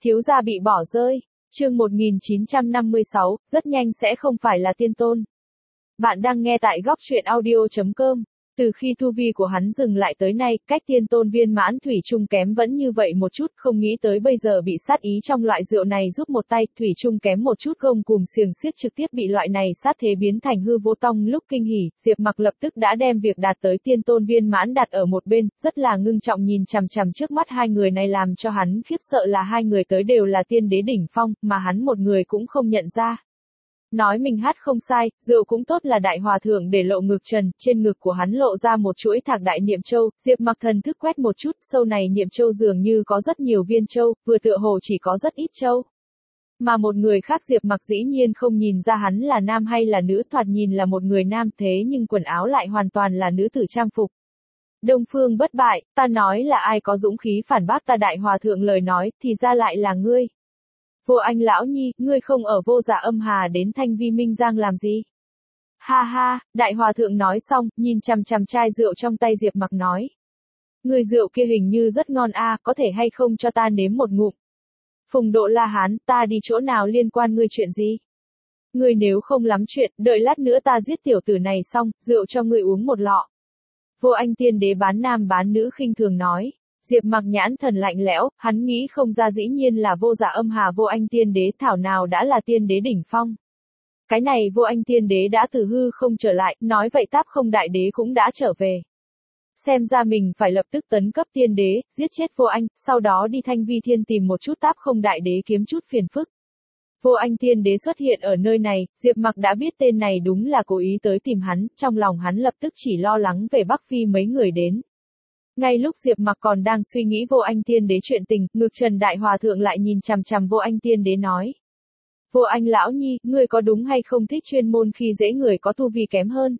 Thiếu gia bị bỏ rơi. Chương 1956, rất nhanh sẽ không phải là tiên tôn. Bạn đang nghe tại góc truyện audio.com. Từ khi tu vi của hắn dừng lại tới nay, cách tiên tôn viên mãn thủy chung kém vẫn như vậy một chút, không nghĩ tới bây giờ bị sát ý trong loại rượu này giúp một tay, thủy chung kém một chút gông cùm xiềng xiếc trực tiếp bị loại này sát thế biến thành hư vô tông. Lúc kinh hỉ, Diệp Mặc lập tức đã đem việc đạt tới tiên tôn viên mãn đặt ở một bên, rất là ngưng trọng nhìn chằm chằm trước mắt hai người này, làm cho hắn khiếp sợ là hai người tới đều là tiên đế đỉnh phong, mà hắn một người cũng không nhận ra. Nói mình hát không sai, rượu cũng tốt là đại hòa thượng để lộ ngực trần, trên ngực của hắn lộ ra một chuỗi thạc đại niệm châu, Diệp Mặc thần thức quét một chút, sâu này niệm châu dường như có rất nhiều viên châu, vừa tựa hồ chỉ có rất ít châu. Mà một người khác Diệp Mặc dĩ nhiên không nhìn ra hắn là nam hay là nữ, thoạt nhìn là một người nam thế nhưng quần áo lại hoàn toàn là nữ tử trang phục. Đông Phương bất bại, ta nói là ai có dũng khí phản bác ta đại hòa thượng lời nói, thì ra lại là ngươi. Vô Anh lão nhi, ngươi không ở Vô Dạ Âm Hà đến Thanh Vi Minh Giang làm gì? Ha ha, đại hòa thượng nói xong, nhìn chằm chằm chai rượu trong tay Diệp Mặc nói. Người rượu kia hình như rất ngon a, có thể hay không cho ta nếm một ngụm? Phùng Độ La Hán, ta đi chỗ nào liên quan ngươi chuyện gì? Ngươi nếu không lắm chuyện, đợi lát nữa ta giết tiểu tử này xong, rượu cho ngươi uống một lọ. Vô Anh tiên đế bán nam bán nữ khinh thường nói. Diệp Mặc nhãn thần lạnh lẽo, hắn nghĩ không ra dĩ nhiên là Vô Dạ Âm Hà Vô Anh tiên đế, thảo nào đã là tiên đế đỉnh phong. Cái này Vô Anh tiên đế đã từ hư không trở lại, nói vậy Táp Không đại đế cũng đã trở về. Xem ra mình phải lập tức tấn cấp tiên đế, giết chết Vô Anh, sau đó đi Thanh Vi Thiên tìm một chút Táp Không đại đế kiếm chút phiền phức. Vô Anh tiên đế xuất hiện ở nơi này, Diệp Mặc đã biết tên này đúng là cố ý tới tìm hắn, trong lòng hắn lập tức chỉ lo lắng về Bắc Phi mấy người đến. Ngay lúc Diệp Mặc còn đang suy nghĩ Vô Anh tiên đế chuyện tình, ngực Trần đại hòa thượng lại nhìn chằm chằm Vô Anh tiên đế nói. Vô Anh lão nhi, ngươi có đúng hay không thích chuyên môn khi dễ người có tu vi kém hơn?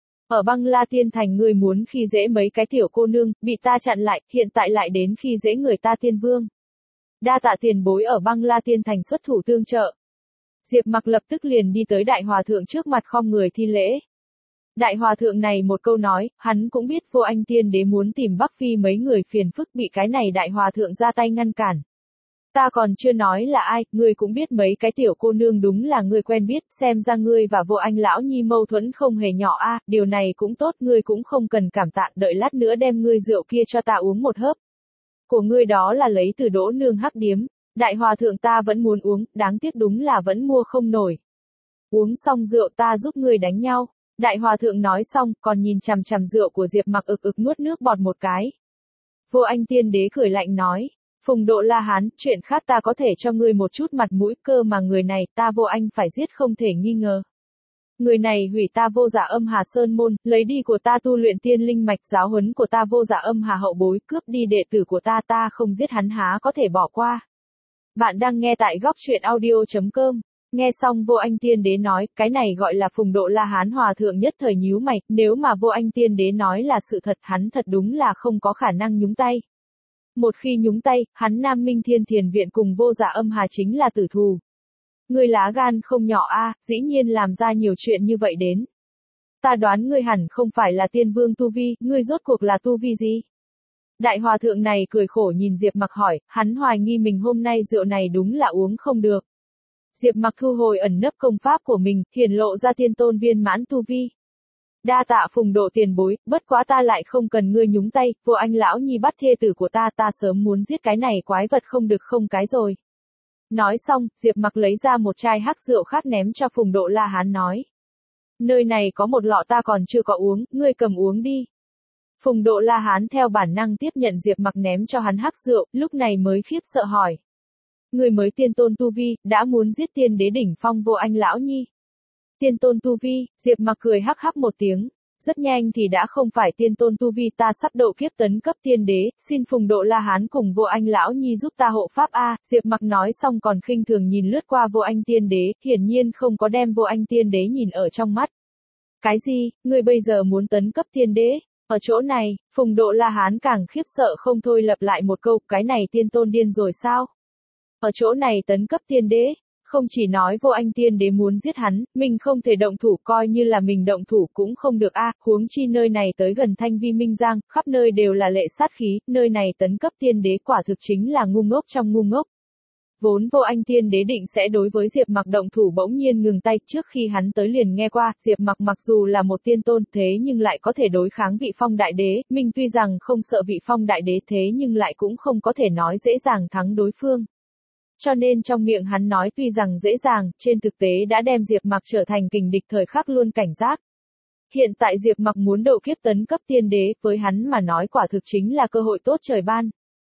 Ở Băng La Tiên Thành ngươi muốn khi dễ mấy cái tiểu cô nương, bị ta chặn lại, hiện tại lại đến khi dễ người ta tiên vương. Đa tạ tiền bối ở Băng La Tiên Thành xuất thủ tương trợ. Diệp Mặc lập tức liền đi tới đại hòa thượng trước mặt khom người thi lễ. Đại hòa thượng này một câu nói, hắn cũng biết Vô Anh tiên đế muốn tìm Bắc Phi mấy người phiền phức, bị cái này đại hòa thượng ra tay ngăn cản. Ta còn chưa nói là ai, ngươi cũng biết mấy cái tiểu cô nương đúng là ngươi quen biết, xem ra ngươi và Vô Anh lão nhi mâu thuẫn không hề nhỏ a, điều này cũng tốt, ngươi cũng không cần cảm tạ, đợi lát nữa đem ngươi rượu kia cho ta uống một hớp. Của ngươi đó là lấy từ Đỗ nương hắc điếm, đại hòa thượng ta vẫn muốn uống, đáng tiếc đúng là vẫn mua không nổi. Uống xong rượu ta giúp ngươi đánh nhau. Đại hòa thượng nói xong, còn nhìn chằm chằm rượu của Diệp Mặc ực ực nuốt nước bọt một cái. Vô Anh tiên đế cười lạnh nói, Phùng Độ La Hán, chuyện khác ta có thể cho ngươi một chút mặt mũi, cơ mà người này ta Vô Anh phải giết không thể nghi ngờ. Người này hủy ta Vô Dạ Âm Hà Sơn môn, lấy đi của ta tu luyện tiên linh mạch, giáo huấn của ta Vô Dạ Âm Hà hậu bối, cướp đi đệ tử của ta không giết hắn há có thể bỏ qua. Bạn đang nghe tại góc truyện audio.com. Nghe xong Vô Anh tiên đế nói, cái này gọi là Phùng Độ La Hán hòa thượng nhất thời nhíu mày, nếu mà Vô Anh tiên đế nói là sự thật, hắn thật đúng là không có khả năng nhúng tay. Một khi nhúng tay, hắn Nam Minh Thiên Thiền Viện cùng Vô Dạ Âm Hà chính là tử thù. Ngươi lá gan không nhỏ a, dĩ nhiên làm ra nhiều chuyện như vậy đến. Ta đoán ngươi hẳn không phải là tiên vương tu vi, ngươi rốt cuộc là tu vi gì? Đại hòa thượng này cười khổ nhìn Diệp Mặc hỏi, hắn hoài nghi mình hôm nay rượu này đúng là uống không được. Diệp Mặc thu hồi ẩn nấp công pháp của mình, hiển lộ ra tiên tôn viên mãn tu vi. Đa tạ Phùng Độ tiền bối, bất quá ta lại không cần ngươi nhúng tay, Vô Anh lão nhi bắt thê tử của ta sớm muốn giết cái này quái vật không được không cái rồi. Nói xong, Diệp Mặc lấy ra một chai hắc rượu khác ném cho Phùng Độ La Hán nói. Nơi này có một lọ ta còn chưa có uống, ngươi cầm uống đi. Phùng Độ La Hán theo bản năng tiếp nhận Diệp Mặc ném cho hắn hắc rượu, lúc này mới khiếp sợ hỏi. Người mới tiên tôn tu vi, đã muốn giết tiên đế đỉnh phong Vô Anh lão nhi. Tiên tôn tu vi, Diệp Mặc cười hắc hắc một tiếng. Rất nhanh thì đã không phải tiên tôn tu vi, ta sắp độ kiếp tấn cấp tiên đế, xin Phùng Độ La Hán cùng Vô Anh lão nhi giúp ta hộ pháp a. Diệp Mặc nói xong còn khinh thường nhìn lướt qua Vô Anh tiên đế, hiển nhiên không có đem Vô Anh tiên đế nhìn ở trong mắt. Cái gì, ngươi bây giờ muốn tấn cấp tiên đế? Ở chỗ này, Phùng Độ La Hán càng khiếp sợ không thôi lặp lại một câu, cái này tiên tôn điên rồi sao? Ở chỗ này tấn cấp tiên đế, không chỉ nói Vô Anh tiên đế muốn giết hắn, mình không thể động thủ, coi như là mình động thủ cũng không được a, huống chi nơi này tới gần Thanh Vi Minh Giang, khắp nơi đều là lệ sát khí, nơi này tấn cấp tiên đế quả thực chính là ngu ngốc trong ngu ngốc. Vốn Vô Anh Tiên Đế định sẽ đối với Diệp Mặc động thủ bỗng nhiên ngừng tay, trước khi hắn tới liền nghe qua, Diệp Mặc mặc dù là một tiên tôn thế nhưng lại có thể đối kháng vị phong đại đế, mình tuy rằng không sợ vị phong đại đế thế nhưng lại cũng không có thể nói dễ dàng thắng đối phương. Cho nên trong miệng hắn nói tuy rằng dễ dàng, trên thực tế đã đem Diệp Mặc trở thành kình địch thời khắc luôn cảnh giác. Hiện tại Diệp Mặc muốn độ kiếp tấn cấp tiên đế, với hắn mà nói quả thực chính là cơ hội tốt trời ban.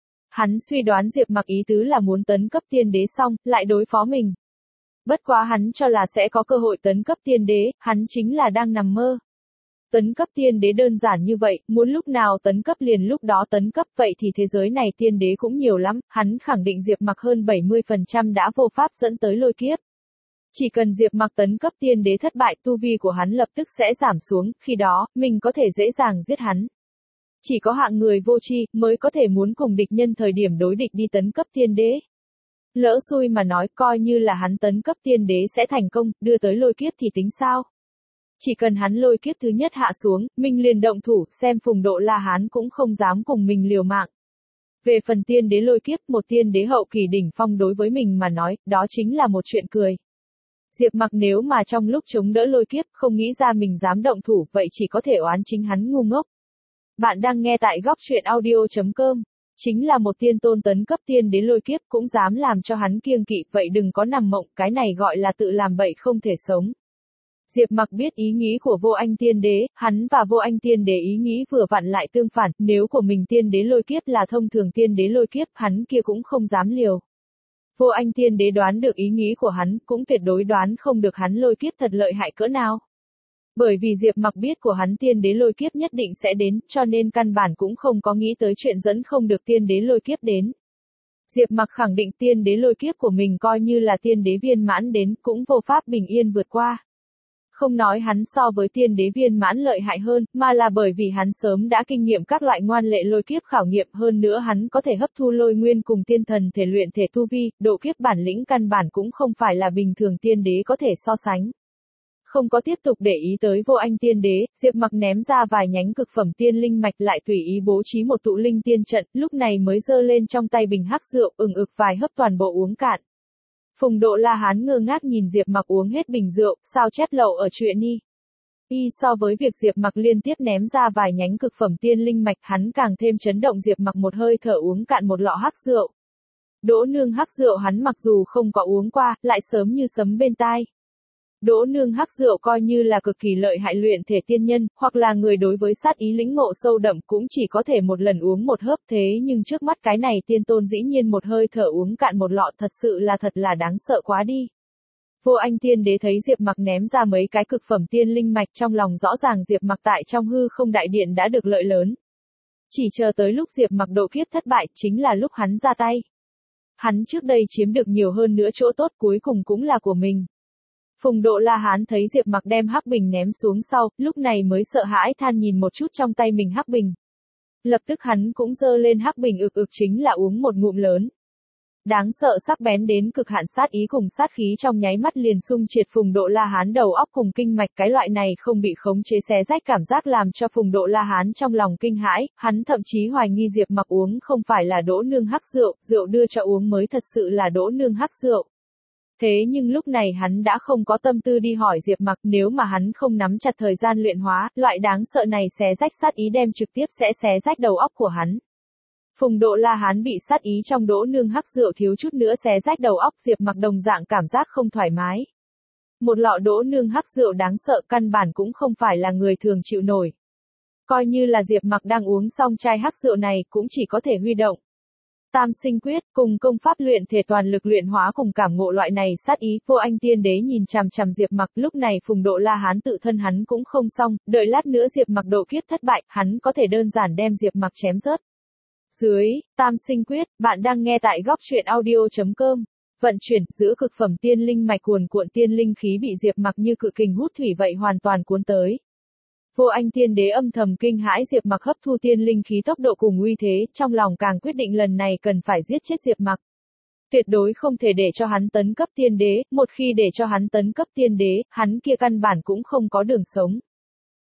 Hắn suy đoán Diệp Mặc ý tứ là muốn tấn cấp tiên đế xong, lại đối phó mình. Bất quá hắn cho là sẽ có cơ hội tấn cấp tiên đế, hắn chính là đang nằm mơ. Tấn cấp tiên đế đơn giản như vậy, muốn lúc nào tấn cấp liền lúc đó tấn cấp, vậy thì thế giới này tiên đế cũng nhiều lắm, hắn khẳng định Diệp Mặc hơn 70% đã vô pháp dẫn tới lôi kiếp. Chỉ cần Diệp Mặc tấn cấp tiên đế thất bại, tu vi của hắn lập tức sẽ giảm xuống, khi đó, mình có thể dễ dàng giết hắn. Chỉ có hạng người vô tri mới có thể muốn cùng địch nhân thời điểm đối địch đi tấn cấp tiên đế. Lỡ xui mà nói, coi như là hắn tấn cấp tiên đế sẽ thành công, đưa tới lôi kiếp thì tính sao? Chỉ cần hắn lôi kiếp thứ nhất hạ xuống, mình liền động thủ, xem Phùng Độ La Hán cũng không dám cùng mình liều mạng. Về phần tiên đế lôi kiếp, một tiên đế hậu kỳ đỉnh phong đối với mình mà nói, đó chính là một chuyện cười. Diệp Mặc nếu mà trong lúc chống đỡ lôi kiếp không nghĩ ra mình dám động thủ, vậy chỉ có thể oán chính hắn ngu ngốc. Bạn đang nghe tại góc truyện audio.com. Chính là một tiên tôn tấn cấp tiên đế lôi kiếp cũng dám làm cho hắn kiêng kỵ, vậy đừng có nằm mộng, cái này gọi là tự làm bậy không thể sống. Diệp Mặc biết ý nghĩ của Vô Anh Tiên Đế, hắn và Vô Anh Tiên Đế ý nghĩ vừa vặn lại tương phản, nếu của mình tiên đế lôi kiếp là thông thường tiên đế lôi kiếp, hắn kia cũng không dám liều. Vô Anh Tiên Đế đoán được ý nghĩ của hắn, cũng tuyệt đối đoán không được hắn lôi kiếp thật lợi hại cỡ nào. Bởi vì Diệp Mặc biết của hắn tiên đế lôi kiếp nhất định sẽ đến, cho nên căn bản cũng không có nghĩ tới chuyện dẫn không được tiên đế lôi kiếp đến. Diệp Mặc khẳng định tiên đế lôi kiếp của mình coi như là tiên đế viên mãn đến, cũng vô pháp bình yên vượt qua. Không nói hắn so với tiên đế viên mãn lợi hại hơn, mà là bởi vì hắn sớm đã kinh nghiệm các loại ngoan lệ lôi kiếp khảo nghiệm, hơn nữa hắn có thể hấp thu lôi nguyên cùng tiên thần thể luyện thể tu vi, độ kiếp bản lĩnh căn bản cũng không phải là bình thường tiên đế có thể so sánh. Không có tiếp tục để ý tới Vô Anh Tiên Đế, Diệp Mặc ném ra vài nhánh cực phẩm tiên linh mạch, lại tùy ý bố trí một tụ linh tiên trận, lúc này mới giơ lên trong tay bình hắc rượu, ực vài hớp toàn bộ uống cạn. Phùng Độ La Hán ngơ ngác nhìn Diệp Mặc uống hết bình rượu, sao chép lậu ở chuyện y so với việc Diệp Mặc liên tiếp ném ra vài nhánh cực phẩm tiên linh mạch, hắn càng thêm chấn động. Diệp Mặc một hơi thở uống cạn một lọ hắc rượu. Đỗ nương hắc rượu hắn mặc dù không có uống qua, lại sớm như sấm bên tai. Đỗ nương hắc rượu coi như là cực kỳ lợi hại luyện thể tiên nhân, hoặc là người đối với sát ý lĩnh ngộ sâu đậm cũng chỉ có thể một lần uống một hớp, thế nhưng trước mắt cái này tiên tôn dĩ nhiên một hơi thở uống cạn một lọ, thật sự là thật là đáng sợ quá đi. Vô Anh Tiên Đế thấy Diệp Mặc ném ra mấy cái cực phẩm tiên linh mạch, trong lòng rõ ràng Diệp Mặc tại trong hư không đại điện đã được lợi lớn. Chỉ chờ tới lúc Diệp Mặc độ kiếp thất bại chính là lúc hắn ra tay. Hắn trước đây chiếm được nhiều hơn nữa chỗ tốt cuối cùng cũng là của mình. Phùng Độ La Hán thấy Diệp Mặc đem hắc bình ném xuống sau, lúc này mới sợ hãi than nhìn một chút trong tay mình hắc bình. Lập tức hắn cũng giơ lên hắc bình chính là uống một ngụm lớn. Đáng sợ sắc bén đến cực hạn sát ý cùng sát khí trong nháy mắt liền xung triệt Phùng Độ La Hán đầu óc cùng kinh mạch, cái loại này không bị khống chế xé rách cảm giác làm cho Phùng Độ La Hán trong lòng kinh hãi, hắn thậm chí hoài nghi Diệp Mặc uống không phải là Đỗ nương hắc rượu, rượu đưa cho uống mới thật sự là Đỗ nương hắc rượu. Thế nhưng lúc này hắn đã không có tâm tư đi hỏi Diệp Mặc, nếu mà hắn không nắm chặt thời gian luyện hóa, loại đáng sợ này xé rách sát ý đem trực tiếp sẽ xé rách đầu óc của hắn. Phùng Độ La Hán bị sát ý trong Đỗ nương hắc rượu thiếu chút nữa xé rách đầu óc, Diệp Mặc đồng dạng cảm giác không thoải mái. Một lọ Đỗ nương hắc rượu đáng sợ căn bản cũng không phải là người thường chịu nổi. Coi như là Diệp Mặc đang uống xong chai hắc rượu này cũng chỉ có thể huy động Tam Sinh Quyết, cùng công pháp luyện thể toàn lực luyện hóa cùng cảm ngộ loại này sát ý. Vô Anh Tiên Đế nhìn chằm chằm Diệp Mặc, lúc này Phùng Độ La Hán tự thân hắn cũng không xong, đợi lát nữa Diệp Mặc độ kiếp thất bại, hắn có thể đơn giản đem Diệp Mặc chém rớt. Dưới, Tam Sinh Quyết, bạn đang nghe tại góc truyện audio.com. Vận chuyển, giữa cực phẩm tiên linh mạch cuồn cuộn tiên linh khí bị Diệp Mặc như cự kình hút thủy vậy hoàn toàn cuốn tới. Vô Anh Tiên Đế âm thầm kinh hãi Diệp Mặc hấp thu tiên linh khí tốc độ cùng uy thế, trong lòng càng quyết định lần này cần phải giết chết Diệp Mặc. Tuyệt đối không thể để cho hắn tấn cấp tiên đế, một khi để cho hắn tấn cấp tiên đế, hắn kia căn bản cũng không có đường sống.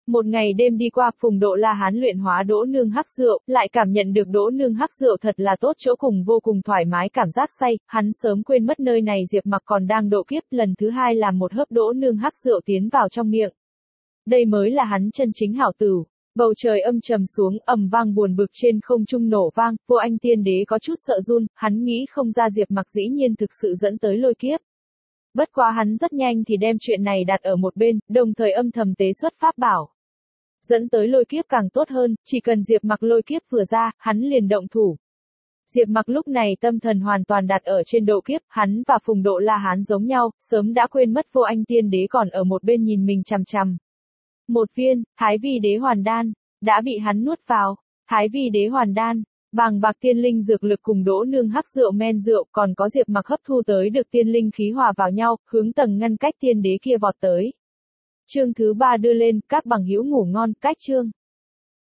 Một ngày đêm đi qua, Phùng Độ La Hán luyện hóa đỗ nương hắc rượu, lại cảm nhận được đỗ nương hắc rượu thật là tốt chỗ cùng vô cùng thoải mái cảm giác say, hắn sớm quên mất nơi này Diệp Mặc còn đang độ kiếp, lần thứ hai làm một hớp đỗ nương hắc rượu tiến vào trong miệng. Đây mới là hắn chân chính hảo tửu. Bầu trời âm trầm xuống, ầm vang buồn bực trên không trung nổ vang, Vô Anh Tiên Đế có chút sợ run, hắn nghĩ không ra Diệp Mặc dĩ nhiên thực sự dẫn tới lôi kiếp. Bất quá hắn rất nhanh thì đem chuyện này đặt ở một bên, đồng thời âm thầm tế xuất pháp bảo. Dẫn tới lôi kiếp càng tốt hơn, chỉ cần Diệp Mặc lôi kiếp vừa ra, hắn liền động thủ. Diệp Mặc lúc này tâm thần hoàn toàn đặt ở trên độ kiếp, hắn và Phùng Độ La Hán giống nhau, sớm đã quên mất Vô Anh Tiên Đế còn ở một bên nhìn mình chằm chằm. Một viên, Thái Vi Đế Hoàn Đan, đã bị hắn nuốt vào. Thái Vi Đế Hoàn Đan, bàng bạc tiên linh dược lực cùng đỗ nương hắc rượu men rượu, còn có Diệp Mặc hấp thu tới được tiên linh khí hòa vào nhau, hướng tầng ngăn cách tiên đế kia vọt tới. Chương thứ 3 đưa lên, các bằng hữu ngủ ngon, cách chương.